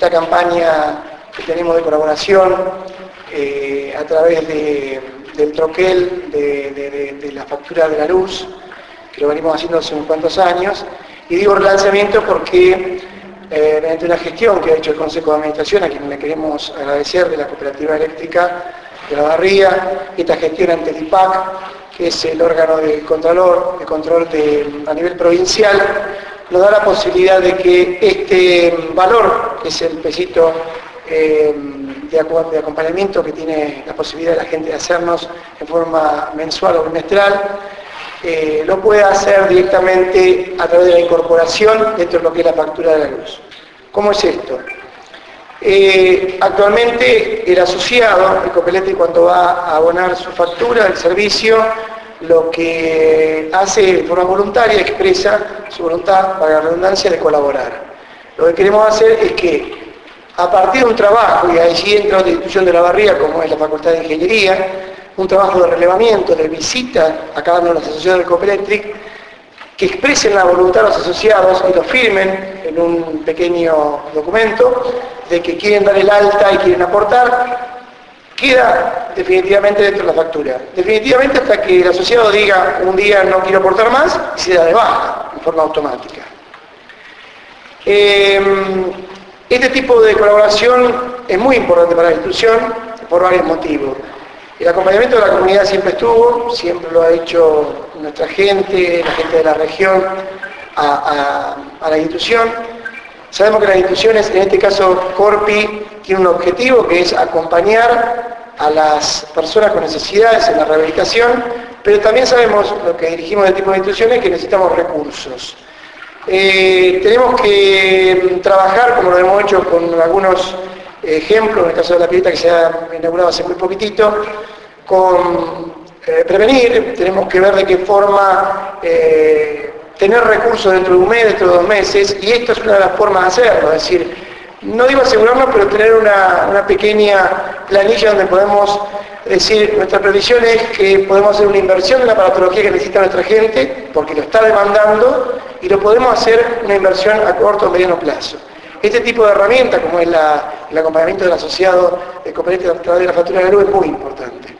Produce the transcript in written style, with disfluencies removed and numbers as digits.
esta campaña que tenemos de colaboración a través del troquel de la factura de la luz, que lo venimos haciendo hace unos cuantos años, y digo relanzamiento porque mediante una gestión que ha hecho el Consejo de Administración, a quien le queremos agradecer, de la Cooperativa Eléctrica de La Barría, esta gestión ante el IPAC, que es el órgano de control a nivel provincial, nos da la posibilidad de que este valor, que es el pesito de acompañamiento que tiene la posibilidad de la gente de hacernos en forma mensual o bimestral, lo pueda hacer directamente a través de la incorporación dentro de lo que es la factura de la luz. ¿Cómo es esto? Actualmente el asociado, el Coopelete, cuando va a abonar su factura del servicio, lo que hace de forma voluntaria expresa su voluntad, para la redundancia, de colaborar. Lo que queremos hacer es que, a partir de un trabajo, y allí entra otra institución de La Barría, como es la Facultad de Ingeniería, un trabajo de relevamiento, de visita a cada uno de los asociados del Coopelec, que expresen la voluntad de los asociados y lo firmen en un pequeño documento de que quieren dar el alta y quieren aportar, queda definitivamente dentro de la factura. Definitivamente hasta que el asociado diga un día no quiero aportar más y se da de baja en forma automática. Este tipo de colaboración es muy importante para la institución por varios motivos. El acompañamiento de la comunidad siempre estuvo, siempre lo ha hecho nuestra gente, la gente de la región, a la institución. Sabemos que las instituciones, en este caso Corpi, tiene un objetivo que es acompañar a las personas con necesidades en la rehabilitación, pero también sabemos, lo que dirigimos del tipo de instituciones, que necesitamos recursos. Tenemos que trabajar, como lo hemos hecho con algunos ejemplos, en el caso de la pileta que se ha inaugurado hace muy poquitito, con prevenir, tenemos que ver de qué forma tener recursos dentro de un mes, dentro de 2 meses, y esto es una de las formas de hacerlo, es decir, no digo asegurarnos, pero tener una pequeña planilla donde podemos decir, nuestra previsión es que podemos hacer una inversión en la aparatología que necesita nuestra gente, porque lo está demandando, y lo podemos hacer una inversión a corto o mediano plazo. Este tipo de herramienta, como es el acompañamiento del asociado de Coopelec a través de la factura de la luz, es muy importante.